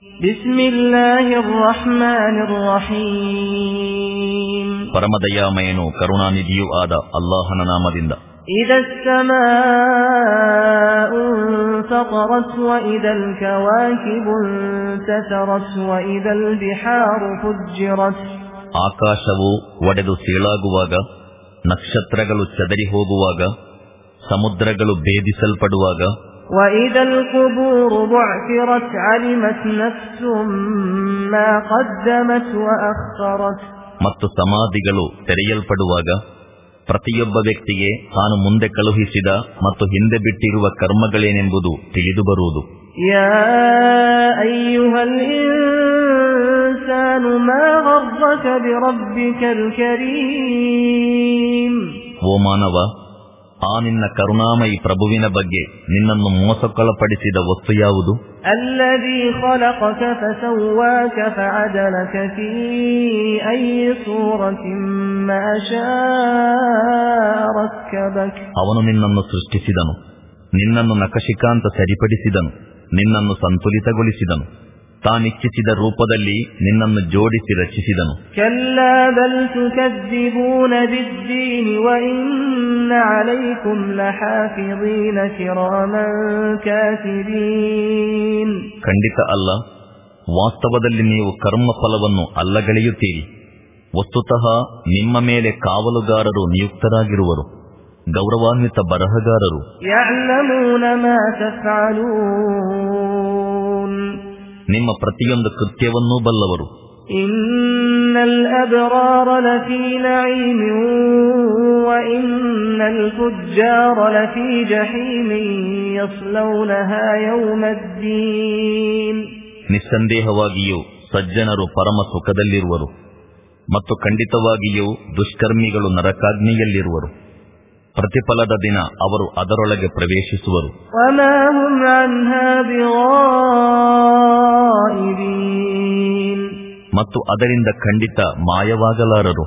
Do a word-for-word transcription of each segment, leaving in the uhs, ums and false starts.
ಬಿಸ್ಮಿಲ್ಲಾಹಿರ್ ರಹ್ಮಾನಿರ್ ರಹೀಮ್. ಪರಮದಯಾಮಯನು ಕರುಣಾನಿಧಿಯೂ ಆದ ಅಲ್ಲಾಹನ ನಾಮದಿಂದ. ಇದಸ್ ಸಮಾഉ ಫತರತ್ ವಇದಲ್ ಕವಾಕಿಬು ಇಂತಸರತ್ ವಇದಲ್ ಬಿಹಾರು ಫುಜ್ಜಿರತ್. ಆಕಾಶವು ಒಡೆದು ಸೀಳಾಗುವಾಗ, ನಕ್ಷತ್ರಗಳು ಚದರಿ ಹೋಗುವಾಗ, ಸಮುದ್ರಗಳು ಭೇದಿಸಲ್ಪಡುವಾಗ, ವಇದಲ್ ಕುಬೂರು ಬುಅ್ಥಿರತ್ ಅಲಿಮತ್ ನಫ್ಸುಂ ಮಾ ಕದ್ದಮತ್ ವಅಖ್ಖರತ್. ಮತ್ತು ಸಮಾಧಿಗಳು ತೆರೆಯಲ್ಪಡುವಾಗ ಪ್ರತಿಯೊಬ್ಬ ವ್ಯಕ್ತಿಗೆ ತಾನು ಮುಂದೆ ಕಳುಹಿಸಿದ ಮತ್ತು ಹಿಂದೆ ಬಿಟ್ಟಿರುವ ಕರ್ಮಗಳೇನೆಂಬುದು ತಿಳಿದು ಬರುವುದು. ಯಾ ಅಯ್ಯುಹಲ್ ಇನ್ಸಾನು ಮಾ ಗರ್ರಕ ಬಿರಬ್ಬಿಕಲ್ ಕರೀಮ್. ಓ ಮಾನವ, ಆ ನಿನ್ನ ಕರುಣಾಮಯಿ ಪ್ರಭುವಿನ ಬಗ್ಗೆ ನಿನ್ನನ್ನು ಮೋಸಕ್ಕೊಳಪಡಿಸಿದ ವಸ್ತು ಯಾವುದು? ಅಲ್ಲದೀ ಖಲಕಕ ಫಸವ್ವಾಕ ಫಅದಲಕ ಫೀ ಅಯ್ಯಿ ಸೂರತಿನ್ ಮಾ ಶಾಅ ರಕ್ಕಬಕ. ಅವನು ನಿನ್ನನ್ನು ಸೃಷ್ಟಿಸಿದನು, ನಿನ್ನನ್ನು ನಖಶಿಖಾಂತ ಸರಿಪಡಿಸಿದನು, ನಿನ್ನನ್ನು ಸಂತುಲಿತಗೊಳಿಸಿದನು, ತಾನಿಚ್ಛಿಸಿದ ರೂಪದಲ್ಲಿ ನಿನ್ನನ್ನು ಜೋಡಿಸಿ ರಚಿಸಿದನು. ಕಲ್ಲಾ ಬಲ್ ತುಕದ್ದಿಬೂನ ಬಿದ್ದೀನ್ ವಇನ್ನ ಅಲೈಕುಂ ಲಹಾಫಿದೀನ ಕಿರಾಮನ್ ಕಾತಿಬೀನ್. ಖಂಡಿತ ಅಲ್ಲ, ವಾಸ್ತವದಲ್ಲಿ ನೀವು ಕರ್ಮಫಲವನ್ನು ಅಲ್ಲಗಳೆಯುತ್ತೀರಿ. ವಸ್ತುತಃ ನಿಮ್ಮ ಮೇಲೆ ಕಾವಲುಗಾರರು ನಿಯುಕ್ತರಾಗಿರುವರು, ಗೌರವಾನ್ವಿತ ಬರಹಗಾರರು. ಯಅಲಮೂನ ಮಾ ತಫಅಲೂನ್. ನಿಮ್ಮ ಪ್ರತಿಯೊಂದು ಕೃತ್ಯವನ್ನೂ ಬಲ್ಲವರು. ಇನ್ನಲ್ ಅಬ್ರಾರ ಲಫೀ ನഈಮಿನ್ ವಇನ್ನಲ್ ಫುಜ್ಜಾರ ಲಫೀ ಜಹೀಮಿನ್ ಯಸ್ಲೌನಹಾ ಯೌಮದ್ದೀನ್. ನಿಸ್ಸಂದೇಹವಾಗಿಯೂ ಸಜ್ಜನರು ಪರಮ ಸುಖದಲ್ಲಿರುವರು ಮತ್ತು ಖಂಡಿತವಾಗಿಯೂ ದುಷ್ಕರ್ಮಿಗಳು ನರಕಾಗ್ನಿಯಲ್ಲಿರುವರು. ಪ್ರತಿಫಲದ ದಿನ ಅವರು ಅದರೊಳಗೆ ಪ್ರವೇಶಿಸುವರು. ಮತ್ತು ಅದರಿಂದ ಖಂಡಿತ ಮಾಯವಾಗಲಾರರು.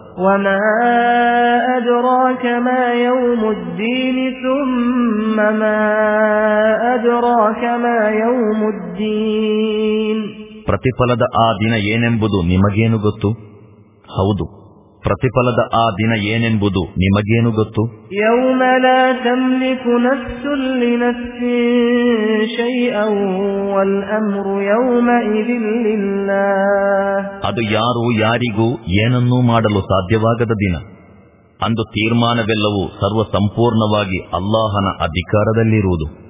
ಪ್ರತಿಫಲದ ಆ ದಿನ ಏನೆಂಬುದು ನಿಮಗೇನು ಗೊತ್ತು? ಹೌದು, ಪ್ರತಿಫಲದ ಆ ದಿನ ಏನೆಂಬುದು ನಿಮಗೇನು ಗೊತ್ತು? ಯೌಮ ಲಾ ತಮ್ಲಿಕು ನಫ್ಸುನ್ ಲಿನಫ್ಸಿನ್ ಶೈಅನ್ ವಲ್ ಅಮ್ರು ಯೌಮಇದಿನ್ ಲಿಲ್ಲಾಹ್. ಅದು ಯಾರು ಯಾರಿಗೂ ಏನನ್ನೂ ಮಾಡಲು ಸಾಧ್ಯವಾಗದ ದಿನ. ಅಂದು ತೀರ್ಮಾನವೆಲ್ಲವೂ ಸರ್ವ ಸಂಪೂರ್ಣವಾಗಿ ಅಲ್ಲಾಹನ ಅಧಿಕಾರದಲ್ಲಿರುವುದು.